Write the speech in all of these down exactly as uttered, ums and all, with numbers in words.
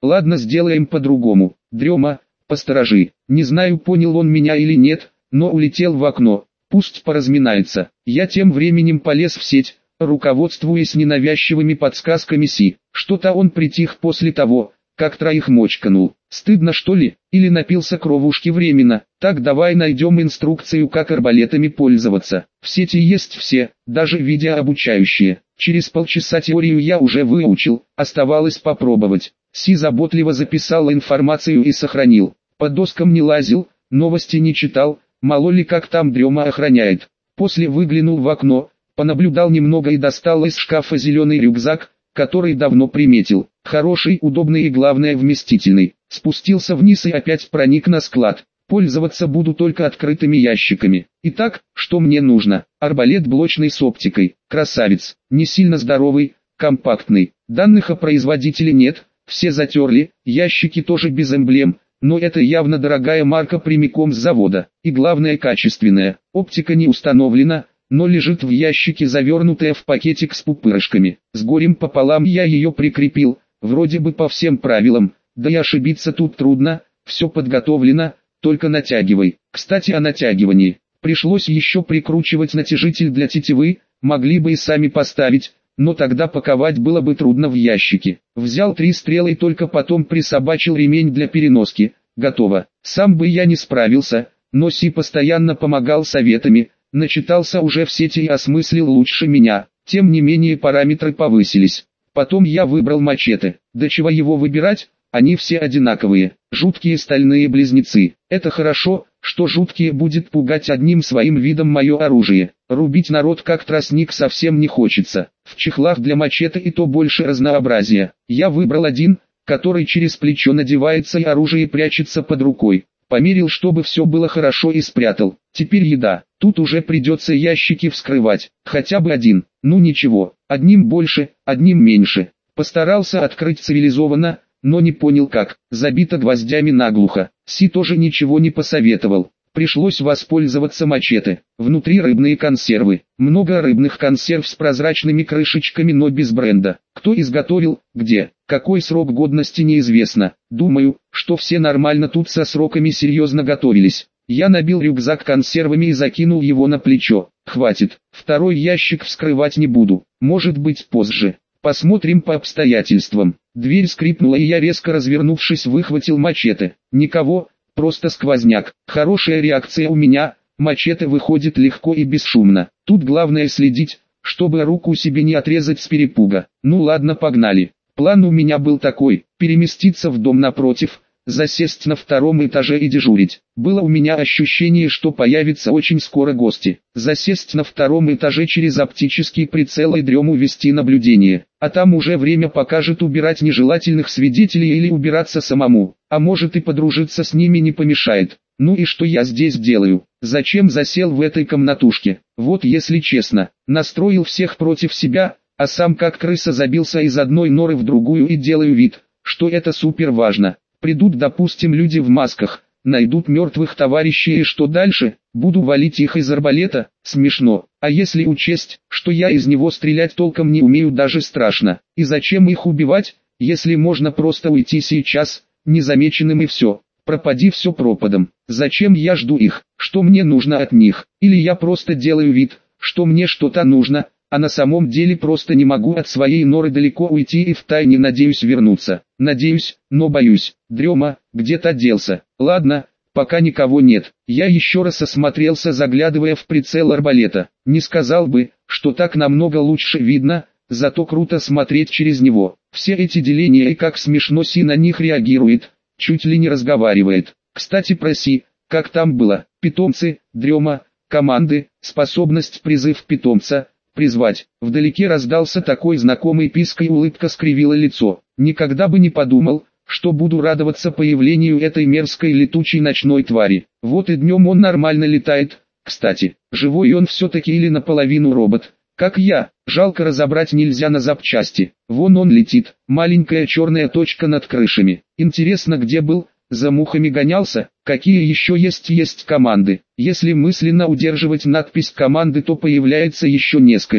Ладно, сделаем по-другому. Дрема, посторожи. Не знаю, понял он меня или нет, но улетел в окно. Пусть поразминается. Я тем временем полез в сеть, руководствуясь ненавязчивыми подсказками Си. Что-то он притих после того, как троих мочканул. Стыдно, что ли? Или напился кровушки временно? Так, давай найдем инструкцию, как арбалетами пользоваться. В сети есть все, даже видеообучающие. Через полчаса теорию я уже выучил, оставалось попробовать. Си заботливо записал информацию и сохранил. По доскам не лазил, новости не читал, мало ли как там Дрема охраняет. После выглянул в окно, понаблюдал немного и достал из шкафа зеленый рюкзак, который давно приметил. Хороший, удобный и главное вместительный. Спустился вниз и опять проник на склад. Пользоваться буду только открытыми ящиками. Итак, что мне нужно? Арбалет блочный с оптикой. Красавец. Не сильно здоровый, компактный. Данных о производителе нет, все затерли, ящики тоже без эмблем, но это явно дорогая марка прямиком с завода. И главное, качественная. Оптика не установлена, но лежит в ящике, завернутая в пакетик с пупырышками. С горем пополам я ее прикрепил, вроде бы по всем правилам, да и ошибиться тут трудно, все подготовлено, только натягивай. Кстати, о натягивании. Пришлось еще прикручивать натяжитель для тетивы, могли бы и сами поставить, но тогда паковать было бы трудно в ящике. Взял три стрелы и только потом присобачил ремень для переноски. Готово. Сам бы я не справился, но Си постоянно помогал советами, начитался уже в сети и осмыслил лучше меня. Тем не менее параметры повысились. Потом я выбрал мачете. До чего его выбирать? Они все одинаковые. Жуткие стальные близнецы. Это хорошо, что жуткие будет пугать одним своим видом мое оружие. Рубить народ как тростник совсем не хочется. В чехлах для мачете и то больше разнообразия. Я выбрал один, который через плечо надевается и оружие прячется под рукой. Померил, чтобы все было хорошо, и спрятал. Теперь еда. Тут уже придется ящики вскрывать. Хотя бы один. Ну ничего. Одним больше, одним меньше. Постарался открыть цивилизованно, но не понял как. Забито гвоздями наглухо. Си тоже ничего не посоветовал. Пришлось воспользоваться мачете. Внутри рыбные консервы. Много рыбных консерв с прозрачными крышечками, но без бренда. Кто изготовил, где, какой срок годности неизвестно. Думаю, что все нормально тут со сроками серьезно готовились. Я набил рюкзак консервами и закинул его на плечо. Хватит. Второй ящик вскрывать не буду. Может быть позже. Посмотрим по обстоятельствам. Дверь скрипнула, и я, резко развернувшись, выхватил мачете. Никого, просто сквозняк. Хорошая реакция у меня. Мачете выходит легко и бесшумно. Тут главное следить, чтобы руку себе не отрезать с перепуга. Ну ладно, погнали. План у меня был такой: переместиться в дом напротив, засесть на втором этаже и дежурить. Было у меня ощущение, что появятся очень скоро гости. Засесть на втором этаже, через оптический прицел и Дрему вести наблюдение. А там уже время покажет, убирать нежелательных свидетелей или убираться самому. А может и подружиться с ними не помешает. Ну и что я здесь делаю? Зачем засел в этой комнатушке? Вот если честно, настроил всех против себя, а сам как крыса забился из одной норы в другую и делаю вид, что это супер важно. Придут, допустим, люди в масках, найдут мертвых товарищей, и что дальше? Буду валить их из арбалета? Смешно. А если учесть, что я из него стрелять толком не умею, даже страшно. И зачем их убивать, если можно просто уйти сейчас, незамеченным, и все? Пропади все пропадом. Зачем я жду их? Что мне нужно от них? Или я просто делаю вид, что мне что-то нужно, а на самом деле просто не могу от своей норы далеко уйти и втайне надеюсь вернуться. Надеюсь, но боюсь. Дрема где-то делся. Ладно, пока никого нет. Я еще раз осмотрелся, заглядывая в прицел арбалета. Не сказал бы, что так намного лучше видно, зато круто смотреть через него. Все эти деления, и как смешно Си на них реагирует, чуть ли не разговаривает. Кстати, про Си, как там было? Питомцы, Дрема, команды, способность призыв питомца. Призвать. Вдалеке раздался такой знакомый писк, и улыбка скривила лицо. Никогда бы не подумал, что буду радоваться появлению этой мерзкой летучей ночной твари. Вот и днем он нормально летает. Кстати, живой он все-таки или наполовину робот, как я. Жалко, разобрать нельзя на запчасти. Вон он летит, маленькая черная точка над крышами. Интересно, где был? За мухами гонялся? Какие еще есть есть команды? Если мысленно удерживать надпись команды, то появляется еще несколько.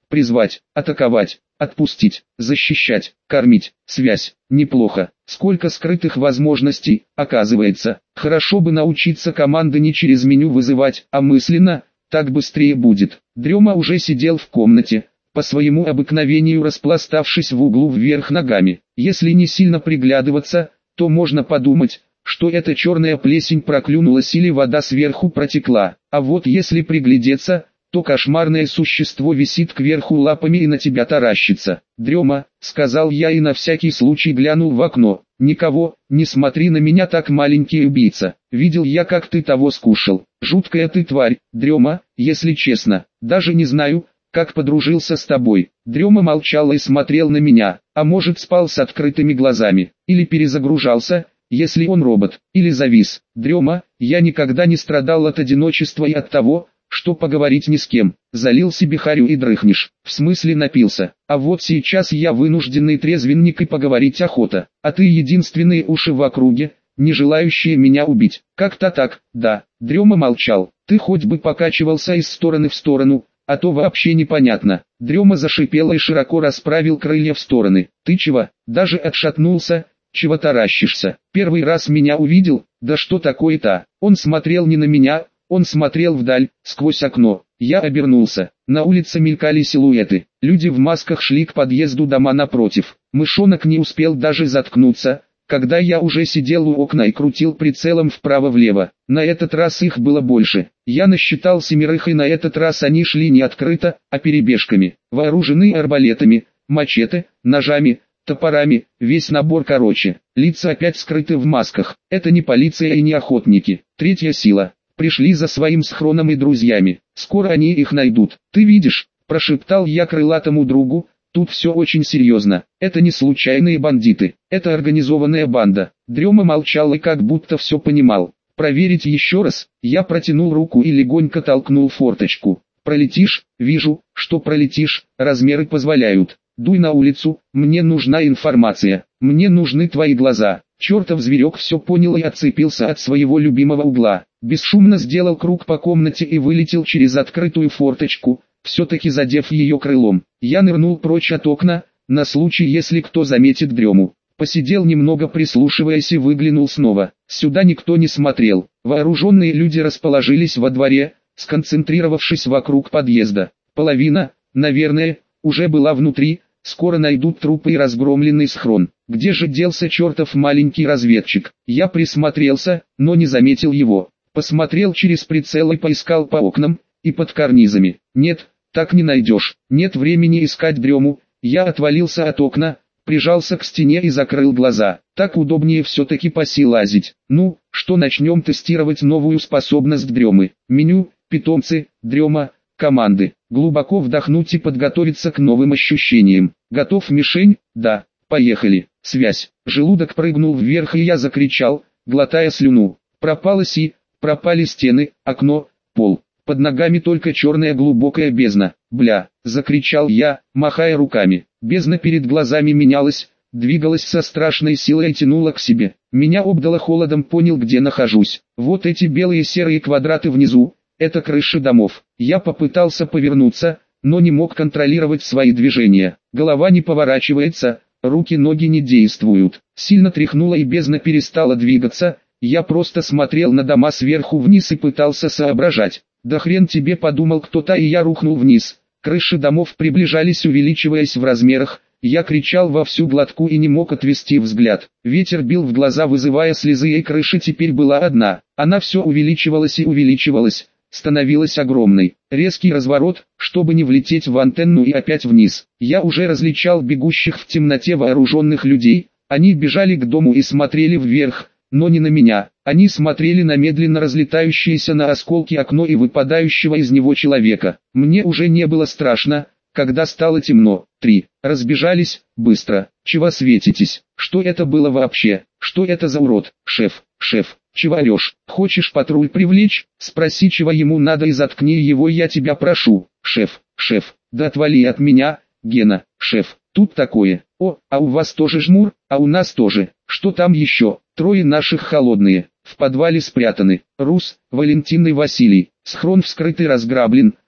призвать, атаковать, отпустить, защищать, кормить, связь. Неплохо. Сколько скрытых возможностей, оказывается. Хорошо бы научиться команды не через меню вызывать, а мысленно, так быстрее будет. Дрема уже сидел в комнате, по своему обыкновению распластавшись в углу вверх ногами. Если не сильно приглядываться, то можно подумать, что эта черная плесень проклюнулась или вода сверху протекла. А вот если приглядеться, то кошмарное существо висит кверху лапами и на тебя таращится. «Дрема», — сказал я и на всякий случай глянул в окно. «Никого, не смотри на меня так, маленький убийца. Видел я, как ты того скушал. Жуткая ты тварь, Дрема, если честно. Даже не знаю, как подружился с тобой». Дрема молчал и смотрел на меня, а может спал с открытыми глазами, или перезагружался, если он робот, или завис. «Дрема, я никогда не страдал от одиночества и от того, что поговорить ни с кем. Залил себе харю и дрыхнешь. В смысле напился. А вот сейчас я вынужденный трезвенник и поговорить охота. А ты единственные уши в округе, не желающие меня убить. Как-то так, да». Дрема молчал. «Ты хоть бы покачивался из стороны в сторону, а то вообще непонятно». Дрема зашипел и широко расправил крылья в стороны. «Ты чего? Даже отшатнулся? Чего таращишься? Первый раз меня увидел? Да что такое-то?» Он смотрел не на меня, он смотрел вдаль, сквозь окно. Я обернулся. На улице мелькали силуэты. Люди в масках шли к подъезду дома напротив. Мышонок не успел даже заткнуться, когда я уже сидел у окна и крутил прицелом вправо-влево. На этот раз их было больше. Я насчитал семерых, и на этот раз они шли не открыто, а перебежками. Вооружены арбалетами, мачете, ножами, топорами, весь набор короче. Лица опять скрыты в масках. Это не полиция и не охотники. Третья сила. Пришли за своим схроном и друзьями. Скоро они их найдут. «Ты видишь», – прошептал я крылатому другу, – «тут все очень серьезно. Это не случайные бандиты. Это организованная банда». Дрема молчал и как будто все понимал. «Проверить еще раз?» Я протянул руку и легонько толкнул форточку. «Пролетишь?» «Вижу, что пролетишь, размеры позволяют. Дуй на улицу, мне нужна информация. Мне нужны твои глаза». Чертов зверек все понял и отцепился от своего любимого угла. Бесшумно сделал круг по комнате и вылетел через открытую форточку, все-таки задев ее крылом. Я нырнул прочь от окна, на случай, если кто заметит Дрему. Посидел немного, прислушиваясь, и выглянул снова. Сюда никто не смотрел. Вооруженные люди расположились во дворе, сконцентрировавшись вокруг подъезда. Половина, наверное, уже была внутри. Скоро найдут трупы и разгромленный схрон. Где же делся чертов маленький разведчик? Я присмотрелся, но не заметил его. Посмотрел через прицел и поискал по окнам, и под карнизами. Нет, так не найдешь. Нет времени искать Дрему. Я отвалился от окна, прижался к стене и закрыл глаза. Так удобнее все-таки по си лазить. Ну, что, начнем тестировать новую способность Дремы. Меню, питомцы, Дрема, команды. Глубоко вдохнуть и подготовиться к новым ощущениям. Готов, мишень? Да. Поехали. Связь. Желудок прыгнул вверх, и я закричал, глотая слюну. Пропала си, пропали стены, окно, пол. Под ногами только черная глубокая бездна. Бля, закричал я, махая руками. Бездна перед глазами менялась, двигалась со страшной силой и тянула к себе. Меня обдало холодом, понял, где нахожусь. Вот эти белые серые квадраты внизу. Это крыши домов. Я попытался повернуться, но не мог контролировать свои движения. Голова не поворачивается, руки-ноги не действуют. Сильно тряхнуло и бездна перестала двигаться. Я просто смотрел на дома сверху вниз и пытался соображать. Да хрен тебе, подумал кто-то, и я рухнул вниз. Крыши домов приближались, увеличиваясь в размерах. Я кричал во всю глотку и не мог отвести взгляд. Ветер бил в глаза, вызывая слезы, и крыша теперь была одна. Она все увеличивалась и увеличивалась. Становилась огромной. Резкий разворот, чтобы не влететь в антенну и опять вниз. Я уже различал бегущих в темноте вооруженных людей. Они бежали к дому и смотрели вверх, но не на меня. Они смотрели на медленно разлетающееся на осколки окно и выпадающего из него человека. Мне уже не было страшно, когда стало темно. Три. Разбежались, быстро. Чего светитесь? Что это было вообще? Что это за урод? Шеф, шеф. Чего орешь? Хочешь патруль привлечь? Спроси, чего ему надо, и заткни его, я тебя прошу. Шеф, шеф, да отвали от меня, Гена. Шеф, тут такое. О, а у вас тоже жмур? А у нас тоже. Что там еще? Трое наших холодные. В подвале спрятаны. Рус, Валентин и Василий. Схрон вскрыт и разграблен.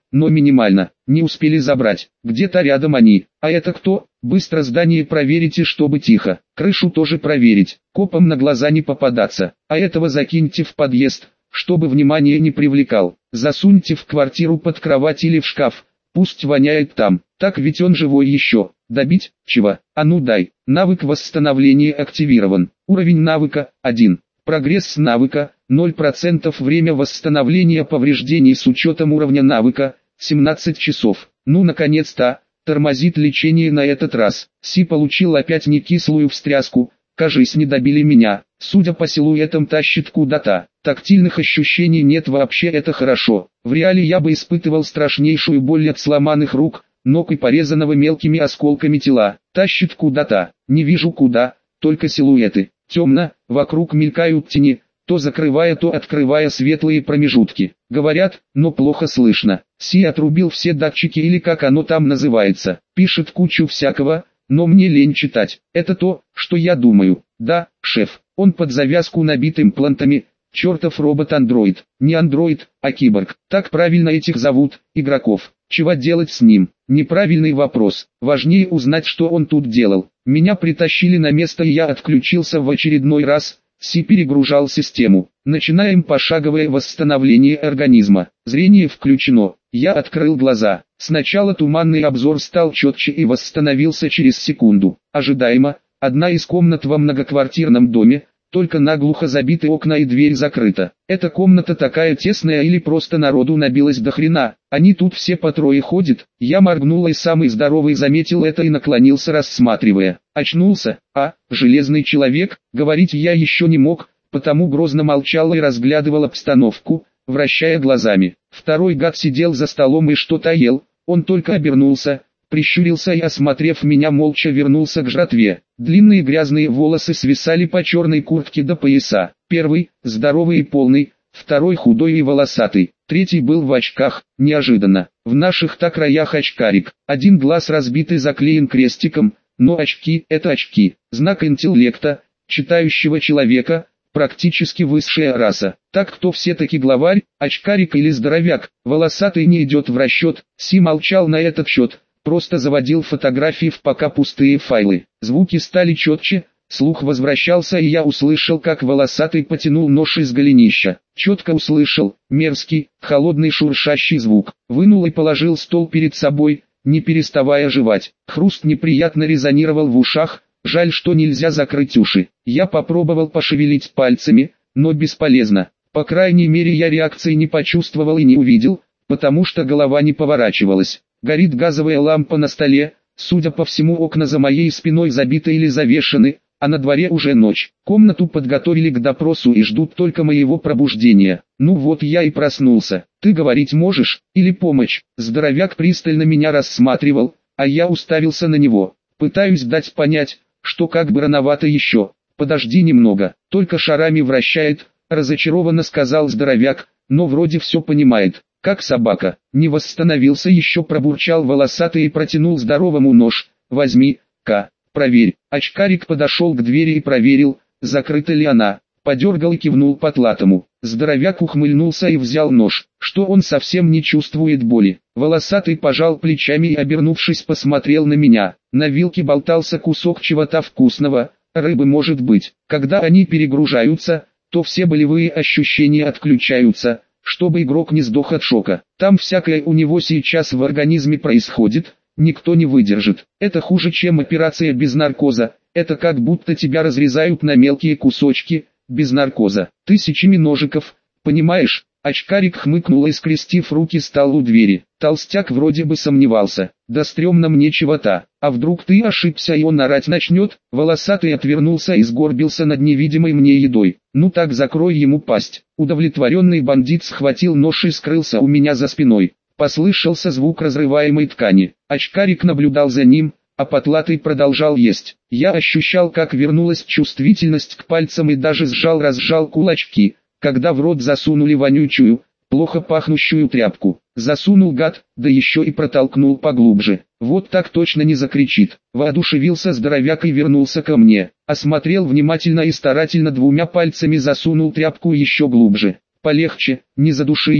но минимально. Не успели забрать. Где-то рядом они. А это кто? Быстро здание проверите, чтобы тихо. Крышу тоже проверить. Копам на глаза не попадаться. А этого закиньте в подъезд, чтобы внимание не привлекал. Засуньте в квартиру под кровать или в шкаф. Пусть воняет там. Так ведь он живой еще. Добить? Чего? А ну дай. Навык восстановления активирован. Уровень навыка один. Прогресс навыка ноль процентов. Время восстановления повреждений с учетом уровня навыка семнадцать часов. Ну наконец-то. Тормозит лечение на этот раз. Си получил опять некислую встряску. Кажись, не добили меня. Судя по силуэтам, тащит куда-то. Тактильных ощущений нет вообще, это хорошо. В реале я бы испытывал страшнейшую боль от сломанных рук, ног и порезанного мелкими осколками тела. Тащит куда-то. Не вижу куда, только силуэты. Темно, вокруг мелькают тени, то закрывая, то открывая светлые промежутки. Говорят, но плохо слышно. Си отрубил все датчики или как оно там называется. Пишет кучу всякого, но мне лень читать. Это то, что я думаю. Да, шеф, он под завязку набит имплантами. Чертов робот-андроид. Не андроид, а киборг. Так правильно этих зовут, игроков. Чего делать с ним? Неправильный вопрос. Важнее узнать, что он тут делал. Меня притащили на место и я отключился в очередной раз. Си перегружал систему. Начинаем пошаговое восстановление организма. Зрение включено. Я открыл глаза. Сначала туманный обзор стал четче и восстановился через секунду. Ожидаемо. Одна из комнат во многоквартирном доме. Только наглухо забиты окна и дверь закрыта. Эта комната такая тесная или просто народу набилось до хрена? Они тут все по трое ходят. Я моргнул и самый здоровый заметил это и наклонился, рассматривая. Очнулся, а, железный человек, говорить я еще не мог, потому грозно молчал и разглядывал обстановку, вращая глазами. Второй гад сидел за столом и что-то ел, он только обернулся, прищурился и, осмотрев меня, молча вернулся к жратве. Длинные грязные волосы свисали по черной куртке до пояса. Первый, здоровый и полный, второй худой и волосатый, третий был в очках, неожиданно. В наших-то краях очкарик, один глаз разбит и заклеен крестиком, но очки – это очки, знак интеллекта, читающего человека, практически высшая раса. Так кто все-таки главарь, очкарик или здоровяк? Волосатый не идет в расчет. Си молчал на этот счет. Просто заводил фотографии в пока пустые файлы. Звуки стали четче, слух возвращался и я услышал, как волосатый потянул нож из голенища. Четко услышал, мерзкий, холодный шуршащий звук. Вынул и положил стол перед собой, не переставая жевать. Хруст неприятно резонировал в ушах, жаль, что нельзя закрыть уши. Я попробовал пошевелить пальцами, но бесполезно. По крайней мере я реакции не почувствовал и не увидел, потому что голова не поворачивалась. Горит газовая лампа на столе, судя по всему окна за моей спиной забиты или завешены, а на дворе уже ночь. Комнату подготовили к допросу и ждут только моего пробуждения. Ну вот я и проснулся. Ты говорить можешь, или помощь? Здоровяк пристально меня рассматривал, а я уставился на него. Пытаюсь дать понять, что как бы рановато еще. Подожди немного, только шарами вращает, разочарованно сказал здоровяк, но вроде все понимает. Как собака, не восстановился еще, пробурчал волосатый и протянул здоровому нож. Возьми-ка, проверь. Очкарик подошел к двери и проверил, закрыта ли она. Подергал и кивнул потлатому. Здоровяк ухмыльнулся и взял нож, что он совсем не чувствует боли. Волосатый пожал плечами и, обернувшись, посмотрел на меня. На вилке болтался кусок чего-то вкусного, рыбы может быть. Когда они перегружаются, то все болевые ощущения отключаются, чтобы игрок не сдох от шока. Там всякое у него сейчас в организме происходит, никто не выдержит. Это хуже, чем операция без наркоза, это как будто тебя разрезают на мелкие кусочки, без наркоза. Тысячами ножиков, понимаешь? Очкарик хмыкнул и, скрестив руки, стал у двери. Толстяк вроде бы сомневался. Да стрёмно мне чего-то. А вдруг ты ошибся и он орать начнет? Волосатый отвернулся и сгорбился над невидимой мне едой. Ну так закрой ему пасть. Удовлетворенный бандит схватил нож и скрылся у меня за спиной. Послышался звук разрываемой ткани. Очкарик наблюдал за ним, а потлатый продолжал есть. Я ощущал, как вернулась чувствительность к пальцам и даже сжал-разжал кулачки, когда в рот засунули вонючую, плохо пахнущую тряпку. Засунул гад, да еще и протолкнул поглубже. Вот так точно не закричит. Воодушевился здоровяк и вернулся ко мне. Осмотрел внимательно и старательно двумя пальцами засунул тряпку еще глубже. Полегче, не задуши его.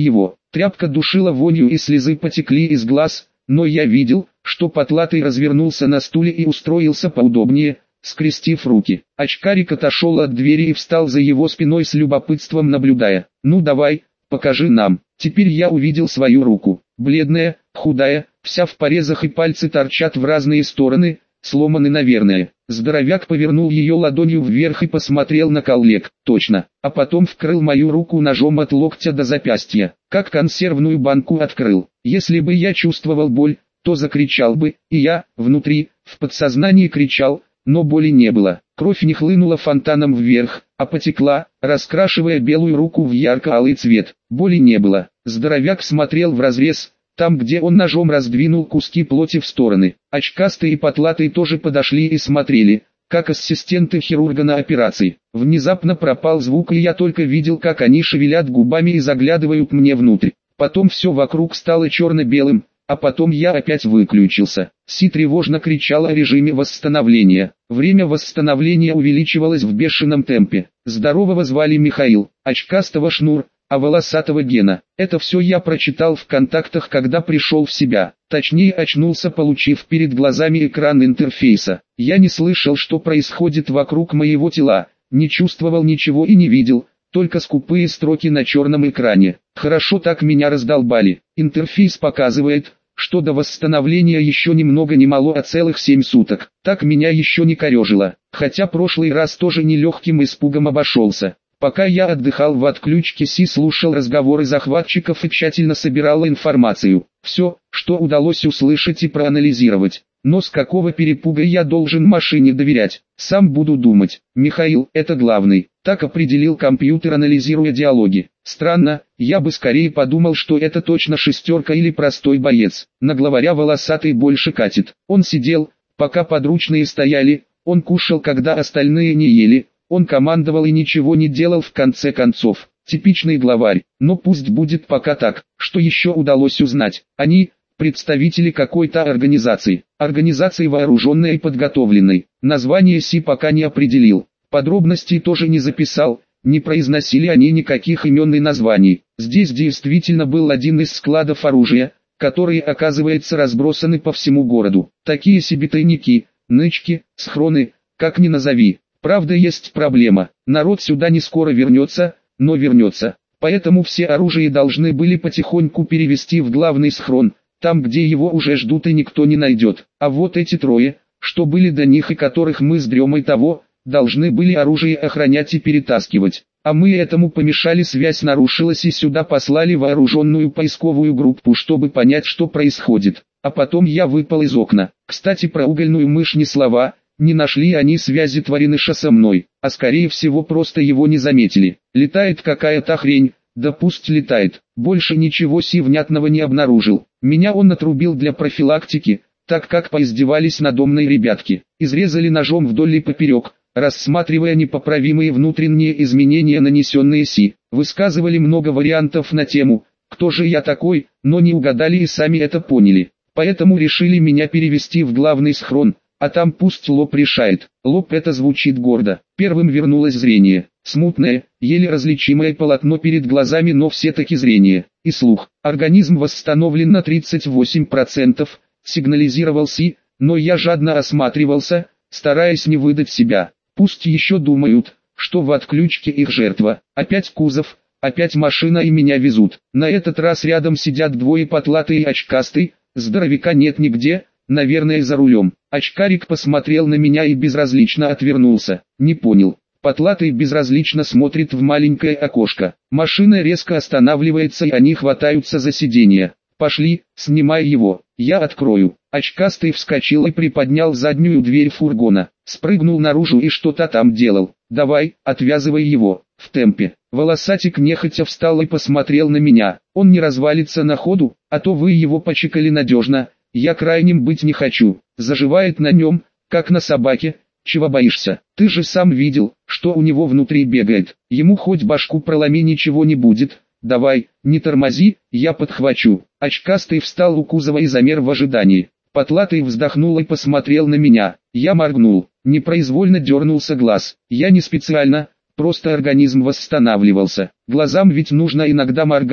Тряпка душила вонью и слезы потекли из глаз, но я видел, что Потлатый развернулся на стуле и устроился поудобнее, скрестив руки. Очкарик отошел от двери и встал за его спиной с любопытством наблюдая. «Ну давай, покажи нам». Теперь я увидел свою руку. Бледная, худая, вся в порезах и пальцы торчат в разные стороны, сломаны наверное. Здоровяк повернул ее ладонью вверх и посмотрел на коллег. Точно. А потом вскрыл мою руку ножом от локтя до запястья, как консервную банку открыл. Если бы я чувствовал боль, то закричал бы, и я, внутри, в подсознании кричал, но боли не было. Кровь не хлынула фонтаном вверх, а потекла, раскрашивая белую руку в ярко-алый цвет. Боли не было. Здоровяк смотрел вразрез, там где он ножом раздвинул куски плоти в стороны. Очкастый и Потлатый тоже подошли и смотрели, как ассистенты хирурга на операции. Внезапно пропал звук, и я только видел, как они шевелят губами и заглядывают мне внутрь. Потом все вокруг стало черно-белым, а потом я опять выключился. Си тревожно кричал о режиме восстановления. Время восстановления увеличивалось в бешеном темпе. Здорового звали Михаил, очкастого Шнур, а волосатого Гена. Это все я прочитал в контактах, когда пришел в себя. Точнее, очнулся, получив перед глазами экран интерфейса. Я не слышал, что происходит вокруг моего тела, не чувствовал ничего и не видел, только скупые строки на черном экране. Хорошо так меня раздолбали. Интерфейс показывает, что до восстановления еще ни много ни мало, а целых семь суток. Так меня еще не корежило, хотя прошлый раз тоже нелегким испугом обошелся. Пока я отдыхал в отключке, Си слушал разговоры захватчиков и тщательно собирал информацию. Все, что удалось услышать и проанализировать. Но с какого перепуга я должен машине доверять? Сам буду думать. Михаил, это главный. Так определил компьютер, анализируя диалоги. Странно, я бы скорее подумал, что это точно шестерка или простой боец. На главаря волосатый больше катит. Он сидел, пока подручные стояли, он кушал, когда остальные не ели, он командовал и ничего не делал в конце концов. Типичный главарь, но пусть будет пока так. Что еще удалось узнать? Они, представители какой-то организации. Организации вооруженной и подготовленной. Название Си пока не определил. Подробностей тоже не записал, не произносили они никаких имен и названий. Здесь действительно был один из складов оружия, которые, оказывается, разбросаны по всему городу. Такие себе тайники, нычки, схроны, как ни назови. Правда, есть проблема. Народ сюда не скоро вернется, но вернется. Поэтому все оружие должны были потихоньку перевести в главный схрон, там где его уже ждут и никто не найдет. А вот эти трое, что были до них и которых мы с Дремой того, должны были оружие охранять и перетаскивать. А мы этому помешали, связь нарушилась и сюда послали вооруженную поисковую группу, чтобы понять, что происходит. А потом я выпал из окна. Кстати, про угольную мышь ни слова. Не нашли они связи твариныша со мной, а скорее всего просто его не заметили. Летает какая-то хрень, да пусть летает. Больше ничего Си внятного не обнаружил. Меня он отрубил для профилактики, так как поиздевались надомные ребятки. Изрезали ножом вдоль и поперек, рассматривая непоправимые внутренние изменения, нанесенные Си. Высказывали много вариантов на тему, кто же я такой, но не угадали и сами это поняли. Поэтому решили меня перевести в главный схрон. А там пусть Лоб решает. Лоб, это звучит гордо. Первым вернулось зрение. Смутное, еле различимое полотно перед глазами, но все-таки зрение. И слух. Организм восстановлен на тридцать восемь процентов, сигнализировал Си, но я жадно осматривался, стараясь не выдать себя. Пусть еще думают, что в отключке их жертва. Опять кузов, опять машина и меня везут. На этот раз рядом сидят двое, Потлатый и очкастый, здоровяка нет нигде. Наверное, за рулем. Очкарик посмотрел на меня и безразлично отвернулся. Не понял. Потлатый безразлично смотрит в маленькое окошко. Машина резко останавливается и они хватаются за сиденье. Пошли, снимай его, я открою. Очкастый вскочил и приподнял заднюю дверь фургона. Спрыгнул наружу и что-то там делал. Давай, отвязывай его, в темпе. Волосатик нехотя встал и посмотрел на меня. Он не развалится на ходу, а то вы его почекали надежно. Я крайним быть не хочу. Заживает на нем, как на собаке. Чего боишься? Ты же сам видел, что у него внутри бегает. Ему хоть башку проломи, ничего не будет. Давай, не тормози, я подхвачу. Очкастый встал у кузова и замер в ожидании. Потлатый вздохнул и посмотрел на меня. Я моргнул. Непроизвольно дернулся глаз. Я не специально, просто организм восстанавливался. Глазам ведь нужно иногда моргать,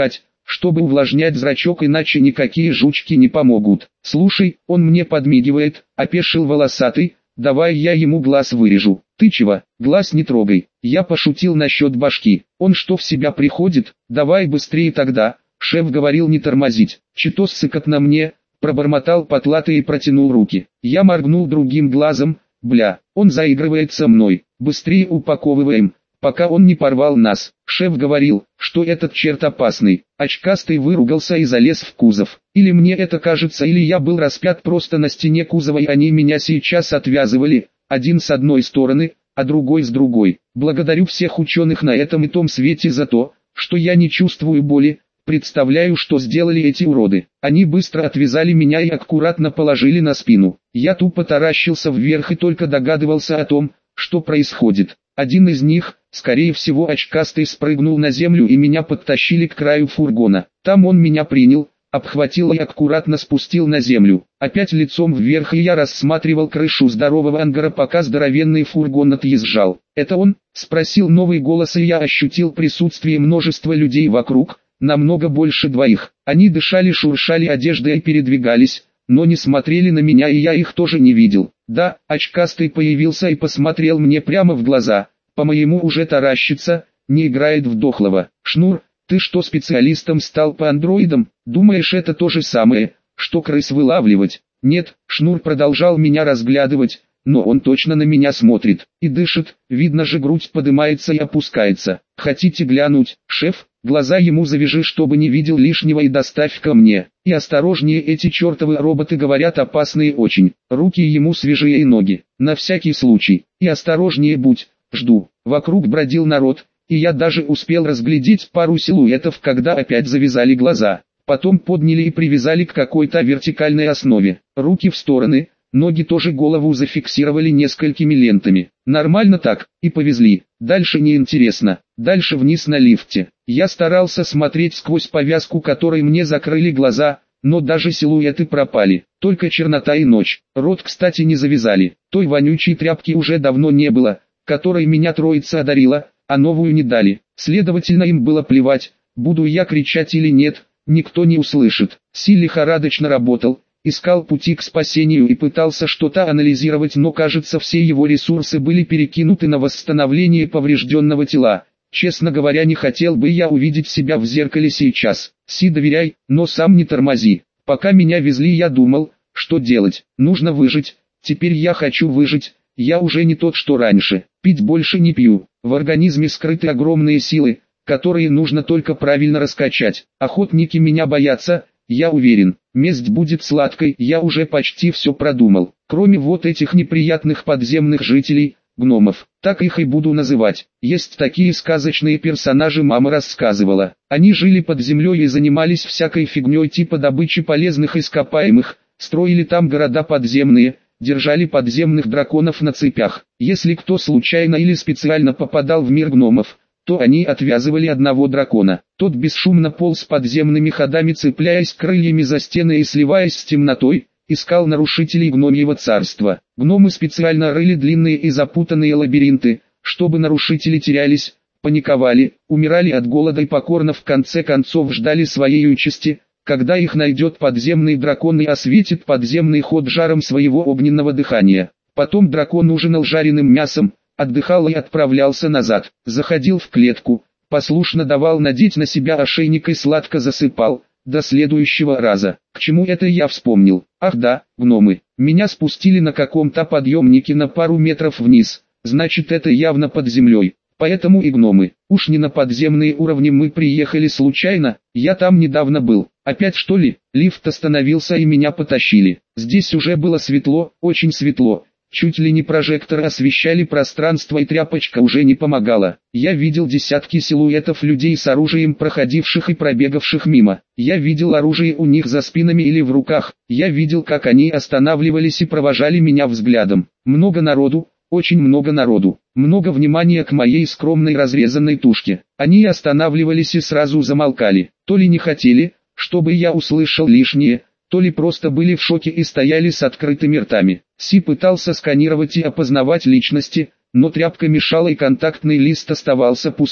чтобы увлажнять зрачок, иначе никакие жучки не помогут. Слушай, он мне подмигивает, опешил волосатый, давай я ему глаз вырежу. Ты чего, глаз не трогай, я пошутил насчет башки. Он что, в себя приходит? Давай быстрее тогда. Шеф говорил не тормозить. Чито ссыкот на мне, пробормотал потлатый и протянул руки. Я моргнул другим глазом. Бля, он заигрывает со мной. Быстрее упаковываем, пока он не порвал нас. Шеф говорил, что этот черт опасный. Очкастый выругался и залез в кузов. Или мне это кажется, или я был распят просто на стене кузова, и они меня сейчас отвязывали, один с одной стороны, а другой с другой. Благодарю всех ученых на этом и том свете за то, что я не чувствую боли. Представляю, что сделали эти уроды. Они быстро отвязали меня и аккуратно положили на спину. Я тупо таращился вверх и только догадывался о том, что происходит. Один из них, скорее всего очкастый, спрыгнул на землю и меня подтащили к краю фургона. Там он меня принял, обхватил и аккуратно спустил на землю. Опять лицом вверх, и я рассматривал крышу здорового ангара, пока здоровенный фургон отъезжал. «Это он?» — спросил новый голос, и я ощутил присутствие множества людей вокруг. Намного больше двоих. Они дышали, шуршали одеждой и передвигались, но не смотрели на меня, и я их тоже не видел. Да, очкастый появился и посмотрел мне прямо в глаза. По-моему уже таращится, не играет в дохлого. Шнур, ты что, специалистом стал по андроидам? Думаешь, это то же самое, что крыс вылавливать? Нет, Шнур продолжал меня разглядывать, но он точно на меня смотрит и дышит, видно же, грудь поднимается и опускается. Хотите глянуть, шеф? Глаза ему завяжи, чтобы не видел лишнего, и доставь ко мне. И осторожнее, эти чертовы роботы, говорят, опасные очень. Руки ему свежие и ноги, на всякий случай. И осторожнее будь, жду. Вокруг бродил народ, и я даже успел разглядеть пару силуэтов, когда опять завязали глаза. Потом подняли и привязали к какой-то вертикальной основе. Руки в стороны, ноги тоже, голову зафиксировали несколькими лентами. Нормально так, и повезли. Дальше неинтересно. Дальше вниз на лифте. Я старался смотреть сквозь повязку, которой мне закрыли глаза, но даже силуэты пропали. Только чернота и ночь. Рот, кстати, не завязали. Той вонючей тряпки уже давно не было, которой меня троица одарила, а новую не дали. Следовательно, им было плевать, буду я кричать или нет, никто не услышит. Си лихорадочно работал, искал пути к спасению и пытался что-то анализировать, но кажется, все его ресурсы были перекинуты на восстановление поврежденного тела. Честно говоря, не хотел бы я увидеть себя в зеркале сейчас. Си, доверяй, но сам не тормози. Пока меня везли, я думал, что делать. Нужно выжить. Теперь я хочу выжить. Я уже не тот, что раньше. Пить больше не пью. В организме скрыты огромные силы, которые нужно только правильно раскачать. Охотники меня боятся, я уверен. Месть будет сладкой, я уже почти все продумал. Кроме вот этих неприятных подземных жителей, гномов, так их и буду называть. Есть такие сказочные персонажи, мама рассказывала. Они жили под землей и занимались всякой фигней типа добычи полезных ископаемых, строили там города подземные, держали подземных драконов на цепях. Если кто случайно или специально попадал в мир гномов, то они отвязывали одного дракона. Тот бесшумно полз подземными ходами, цепляясь крыльями за стены и сливаясь с темнотой, искал нарушителей гномьего царства. Гномы специально рыли длинные и запутанные лабиринты, чтобы нарушители терялись, паниковали, умирали от голода и покорно в конце концов ждали своей участи, когда их найдет подземный дракон и осветит подземный ход жаром своего огненного дыхания. Потом дракон ужинал жареным мясом, отдыхал и отправлялся назад, заходил в клетку, послушно давал надеть на себя ошейник и сладко засыпал. До следующего раза. К чему это я вспомнил? Ах да, гномы. Меня спустили на каком-то подъемнике на пару метров вниз. Значит, это явно под землей. Поэтому и гномы. Уж не на подземные уровни мы приехали случайно. Я там недавно был. Опять что ли? Лифт остановился и меня потащили. Здесь уже было светло, очень светло. Чуть ли не прожекторы освещали пространство, и тряпочка уже не помогала. Я видел десятки силуэтов людей с оружием, проходивших и пробегавших мимо. Я видел оружие у них за спинами или в руках. Я видел, как они останавливались и провожали меня взглядом. Много народу, очень много народу. Много внимания к моей скромной разрезанной тушке. Они останавливались и сразу замолкали. То ли не хотели, чтобы я услышал лишнее, то ли просто были в шоке и стояли с открытыми ртами. Си пытался сканировать и опознавать личности, но тряпка мешала и контактный лист оставался пустым.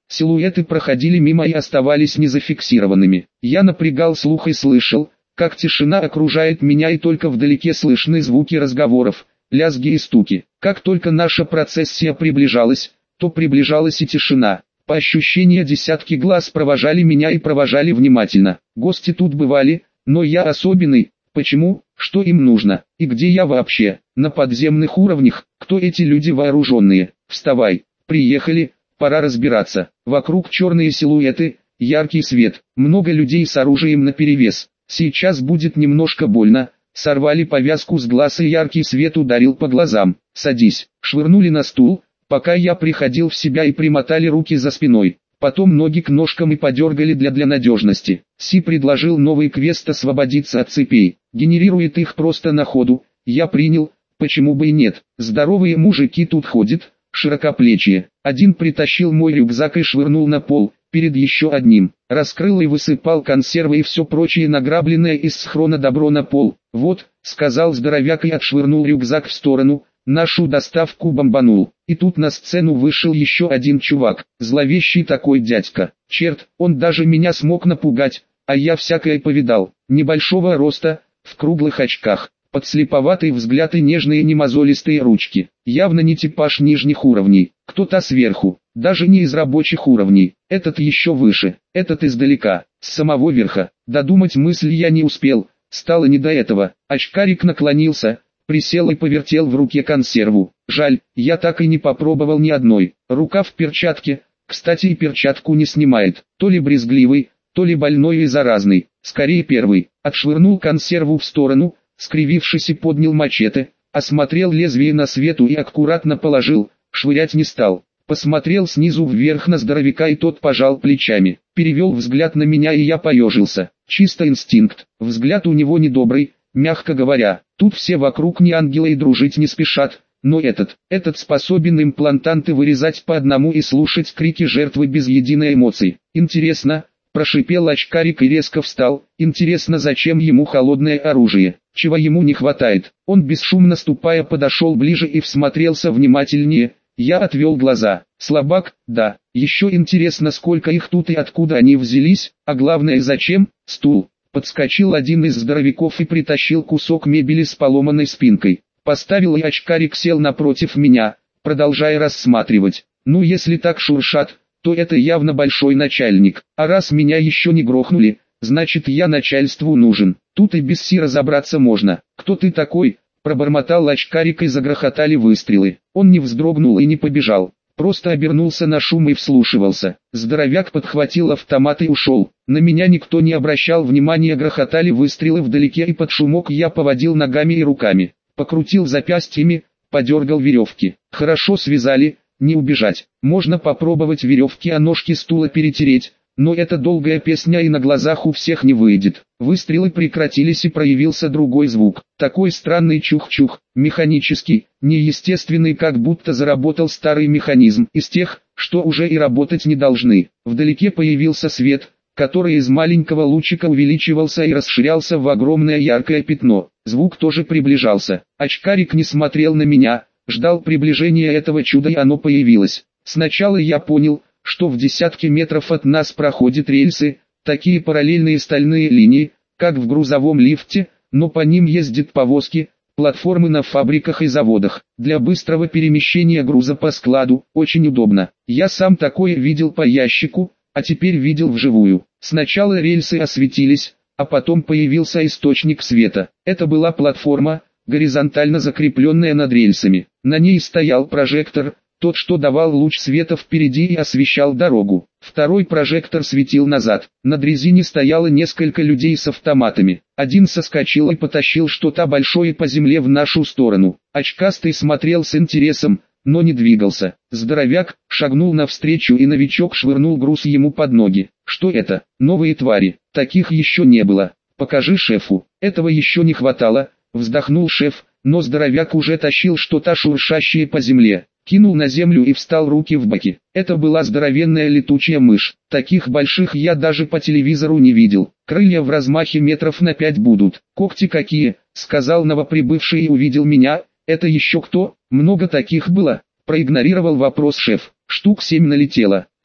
Силуэты проходили мимо и оставались незафиксированными. Я напрягал слух и слышал, как тишина окружает меня, и только вдалеке слышны звуки разговоров, лязги и стуки. Как только наша процессия приближалась, то приближалась и тишина. По ощущению, десятки глаз провожали меня и провожали внимательно. Гости тут бывали, но я особенный. Почему? Что им нужно? И где я вообще? На подземных уровнях? Кто эти люди вооруженные? Вставай. Приехали, пора разбираться. Вокруг черные силуэты, яркий свет, много людей с оружием наперевес. Сейчас будет немножко больно. Сорвали повязку с глаз, и яркий свет ударил по глазам. Садись. Швырнули на стул, пока я приходил в себя, и примотали руки за спиной. Потом ноги к ножкам и подергали для для надежности. Си предложил новый квест освободиться от цепей. Генерирует их просто на ходу. Я принял, почему бы и нет. Здоровые мужики тут ходят, широкоплечие. Один притащил мой рюкзак и швырнул на пол, перед еще одним. Раскрыл и высыпал консервы и все прочее награбленное из схрона добро на пол. Вот, сказал здоровяк и отшвырнул рюкзак в сторону. Нашу доставку бомбанул. И тут на сцену вышел еще один чувак, зловещий такой дядька. Черт, он даже меня смог напугать, а я всякое повидал. Небольшого роста, в круглых очках, подслеповатый взгляд и нежные немозолистые ручки. Явно не типаж нижних уровней. Кто-то сверху, даже не из рабочих уровней. Этот еще выше, этот издалека, с самого верха. Додумать мысль я не успел, стало не до этого. Очкарик наклонился, присел и повертел в руке консерву. Жаль, я так и не попробовал ни одной. Рука в перчатке, кстати, и перчатку не снимает. То ли брезгливый, то ли больной и заразный. Скорее первый. Отшвырнул консерву в сторону, скривившись, и поднял мачете, осмотрел лезвие на свету и аккуратно положил, швырять не стал. Посмотрел снизу вверх на здоровяка, и тот пожал плечами. Перевел взгляд на меня, и я поежился. Чисто инстинкт. Взгляд у него недобрый. Мягко говоря, тут все вокруг не ангелы и дружить не спешат, но этот, этот способен имплантанты вырезать по одному и слушать крики жертвы без единой эмоции. Интересно, прошипел очкарик и резко встал. Интересно, зачем ему холодное оружие? Чего ему не хватает? Он бесшумно ступая подошел ближе и всмотрелся внимательнее. Я отвел глаза. Слабак, да. Еще интересно, сколько их тут и откуда они взялись, а главное, зачем? Стул. Подскочил один из здоровяков и притащил кусок мебели с поломанной спинкой. Поставил, и очкарик сел напротив меня, продолжая рассматривать. Ну, если так шуршат, то это явно большой начальник. А раз меня еще не грохнули, значит, я начальству нужен. Тут и без Си разобраться можно. Кто ты такой? Пробормотал очкарик, и загрохотали выстрелы. Он не вздрогнул и не побежал. Просто обернулся на шум и вслушивался. Здоровяк подхватил автомат и ушел. На меня никто не обращал внимания, грохотали выстрелы вдалеке, и под шумок я поводил ногами и руками. Покрутил запястьями, подергал веревки. Хорошо связали, не убежать. Можно попробовать веревки о ножки стула перетереть, но это долгая песня и на глазах у всех не выйдет. Выстрелы прекратились, и проявился другой звук. Такой странный чух-чух, механический, неестественный, как будто заработал старый механизм из тех, что уже и работать не должны. Вдалеке появился свет, который из маленького лучика увеличивался и расширялся в огромное яркое пятно. Звук тоже приближался. Очкарик не смотрел на меня, ждал приближения этого чуда, и оно появилось. Сначала я понял, что в десятке метров от нас проходят рельсы, такие параллельные стальные линии, как в грузовом лифте, но по ним ездят повозки, платформы на фабриках и заводах. Для быстрого перемещения груза по складу очень удобно. Я сам такое видел по ящику, а теперь видел вживую. Сначала рельсы осветились, а потом появился источник света. Это была платформа, горизонтально закрепленная над рельсами. На ней стоял прожектор, тот, что давал луч света впереди и освещал дорогу. Второй прожектор светил назад. На дрезине стояло несколько людей с автоматами. Один соскочил и потащил что-то большое по земле в нашу сторону. Очкастый смотрел с интересом, но не двигался. Здоровяк шагнул навстречу, и новичок швырнул груз ему под ноги. Что это? Новые твари. Таких еще не было. Покажи шефу. Этого еще не хватало, вздохнул шеф, но здоровяк уже тащил что-то шуршащее по земле. Кинул на землю и встал, руки в боки. Это была здоровенная летучая мышь. Таких больших я даже по телевизору не видел. Крылья в размахе метров на пять будут. Когти какие, сказал новоприбывший и увидел меня. Это еще кто? Много таких было? Проигнорировал вопрос шеф. Штук семь налетело.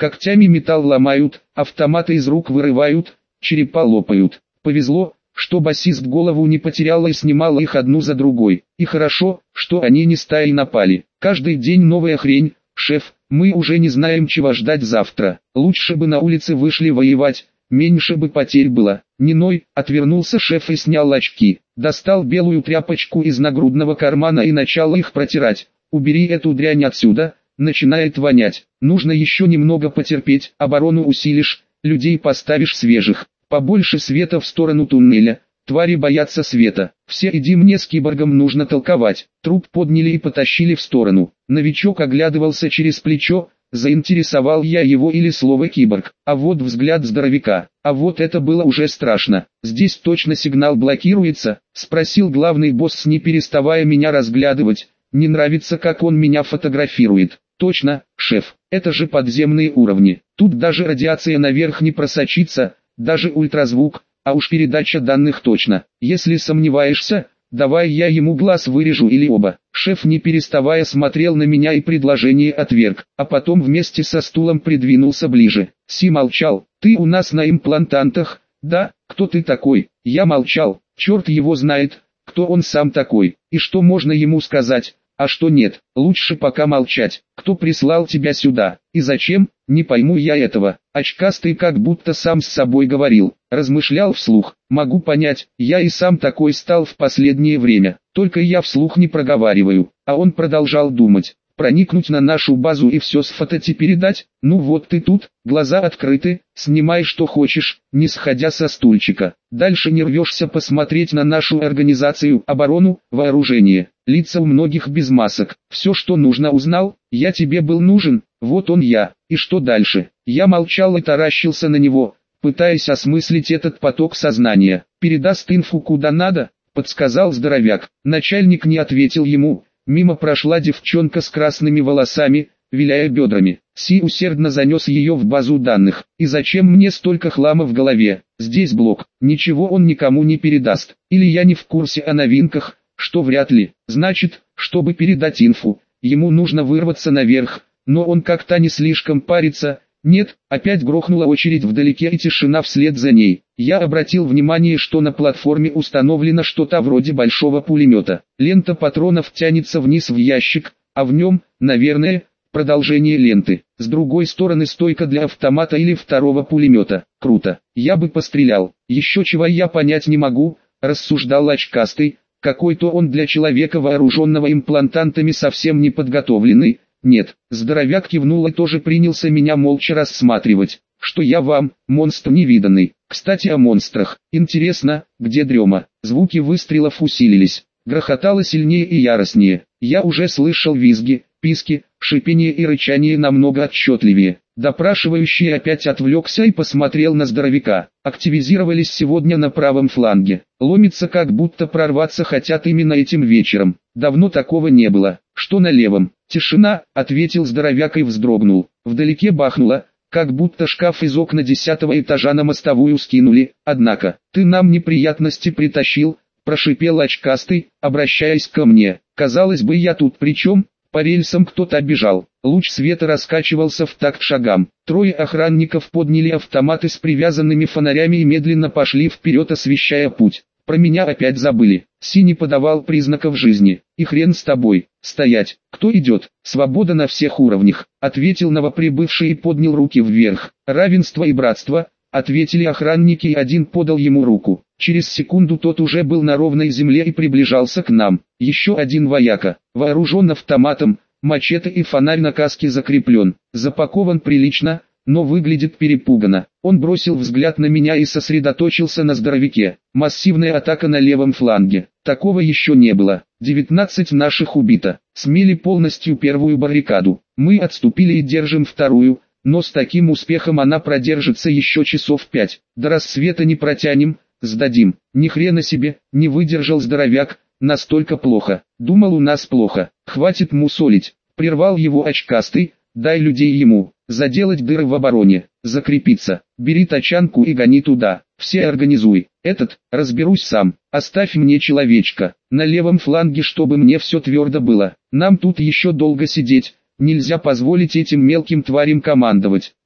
когтями металл ломают, автоматы из рук вырывают, черепа лопают. Повезло, что басист голову не потерял и снимал их одну за другой. И хорошо, что они не стаей напали. Каждый день новая хрень. Шеф, мы уже не знаем, чего ждать завтра. Лучше бы на улице вышли воевать, меньше бы потерь было. Не ной, отвернулся шеф и снял очки. Достал белую тряпочку из нагрудного кармана и начал их протирать. Убери эту дрянь отсюда, начинает вонять. Нужно еще немного потерпеть, оборону усилишь, людей поставишь свежих. Побольше света в сторону туннеля. Твари боятся света. Все иди, мне с киборгом нужно толковать. Труп подняли и потащили в сторону. Новичок оглядывался через плечо. Заинтересовал я его или слово киборг. А вот взгляд здоровяка. А вот это было уже страшно. Здесь точно сигнал блокируется? Спросил главный босс, не переставая меня разглядывать. Не нравится, как он меня фотографирует. Точно, шеф, это же подземные уровни. Тут даже радиация наверх не просочится, даже ультразвук. А уж передача данных точно. Если сомневаешься, давай я ему глаз вырежу или оба. Шеф не переставая смотрел на меня и предложение отверг, а потом вместе со стулом придвинулся ближе. Си молчал. Ты у нас на имплантантах? Да, кто ты такой? Я молчал. Черт его знает, кто он сам такой, и что можно ему сказать, а что нет. Лучше пока молчать. Кто прислал тебя сюда? И зачем? Не пойму я этого. Очкастый как будто сам с собой говорил. Размышлял вслух. Могу понять, я и сам такой стал в последнее время. Только я вслух не проговариваю. А он продолжал думать. Проникнуть на нашу базу и все с фототи передать? Ну вот ты тут, глаза открыты, снимай что хочешь, не сходя со стульчика. Дальше не рвешься посмотреть на нашу организацию, оборону, вооружение. Лица у многих без масок. Все, что нужно, узнал. Я тебе был нужен, вот он я. И что дальше? Я молчал и таращился на него, пытаясь осмыслить этот поток сознания. Передаст инфу куда надо, подсказал здоровяк. Начальник не ответил ему. Мимо прошла девчонка с красными волосами, виляя бедрами. Си усердно занес ее в базу данных. И зачем мне столько хлама в голове? Здесь блок. Ничего он никому не передаст. Или я не в курсе о новинках, что вряд ли. Значит, чтобы передать инфу, ему нужно вырваться наверх. Но он как-то не слишком парится. Нет, опять грохнула очередь вдалеке и тишина вслед за ней. Я обратил внимание, что на платформе установлено что-то вроде большого пулемета. Лента патронов тянется вниз в ящик, а в нем, наверное, продолжение ленты. С другой стороны стойка для автомата или второго пулемета. Круто. Я бы пострелял. Еще чего я понять не могу, рассуждал очкастый. Какой-то он для человека, вооруженного имплантантами, совсем не подготовленный. Нет, здоровяк кивнул и тоже принялся меня молча рассматривать. Что я вам, монстр невиданный. Кстати, о монстрах. Интересно, где Дрема? Звуки выстрелов усилились. Грохотало сильнее и яростнее. Я уже слышал визги, писки, шипение и рычание намного отчетливее. Допрашивающий опять отвлекся и посмотрел на здоровяка. Активизировались сегодня на правом фланге. Ломится, как будто прорваться хотят именно этим вечером. Давно такого не было. Что на левом? Тишина, ответил здоровяк и вздрогнул. Вдалеке бахнуло, как будто шкаф из окна десятого этажа на мостовую скинули. Однако, ты нам неприятности притащил, прошипел очкастый, обращаясь ко мне. Казалось бы, я тут при чем? По рельсам кто-то бежал. Луч света раскачивался в такт шагам. Трое охранников подняли автоматы с привязанными фонарями и медленно пошли вперед, освещая путь. Про меня опять забыли. Си не подавал признаков жизни. И хрен с тобой. Стоять. Кто идет? Свобода на всех уровнях. Ответил новоприбывший и поднял руки вверх. Равенство и братство. Ответили охранники, и один подал ему руку. Через секунду тот уже был на ровной земле и приближался к нам. Еще один вояка, вооружен автоматом, мачете и фонарь на каске закреплен. Запакован прилично, но выглядит перепуганно. Он бросил взгляд на меня и сосредоточился на здоровяке. Массивная атака на левом фланге. Такого еще не было. девятнадцать наших убито. Смели полностью первую баррикаду. Мы отступили и держим вторую. Но с таким успехом она продержится еще часов пять. До рассвета не протянем, сдадим. Ни хрена себе, не выдержал здоровяк, настолько плохо. Думал, у нас плохо. Хватит мусолить. Прервал его очкастый. Дай людей ему. Заделать дыры в обороне. Закрепиться. Бери тачанку и гони туда. Все организуй. Этот, разберусь сам. Оставь мне человечка. На левом фланге, чтобы мне все твердо было. Нам тут еще долго сидеть. Нельзя позволить этим мелким тварям командовать.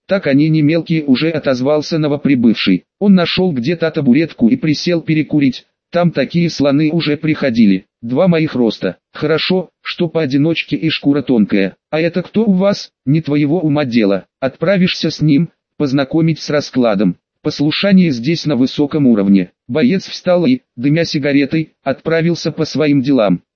Так они не мелкие, уже отозвался новоприбывший. Он нашел где-то табуретку и присел перекурить. Там такие слоны уже приходили, два моих роста. Хорошо, что поодиночке и шкура тонкая. А это кто у вас? Не твоего ума дело. Отправишься с ним, познакомить с раскладом. Послушание здесь на высоком уровне. Боец встал и, дымя сигаретой, отправился по своим делам.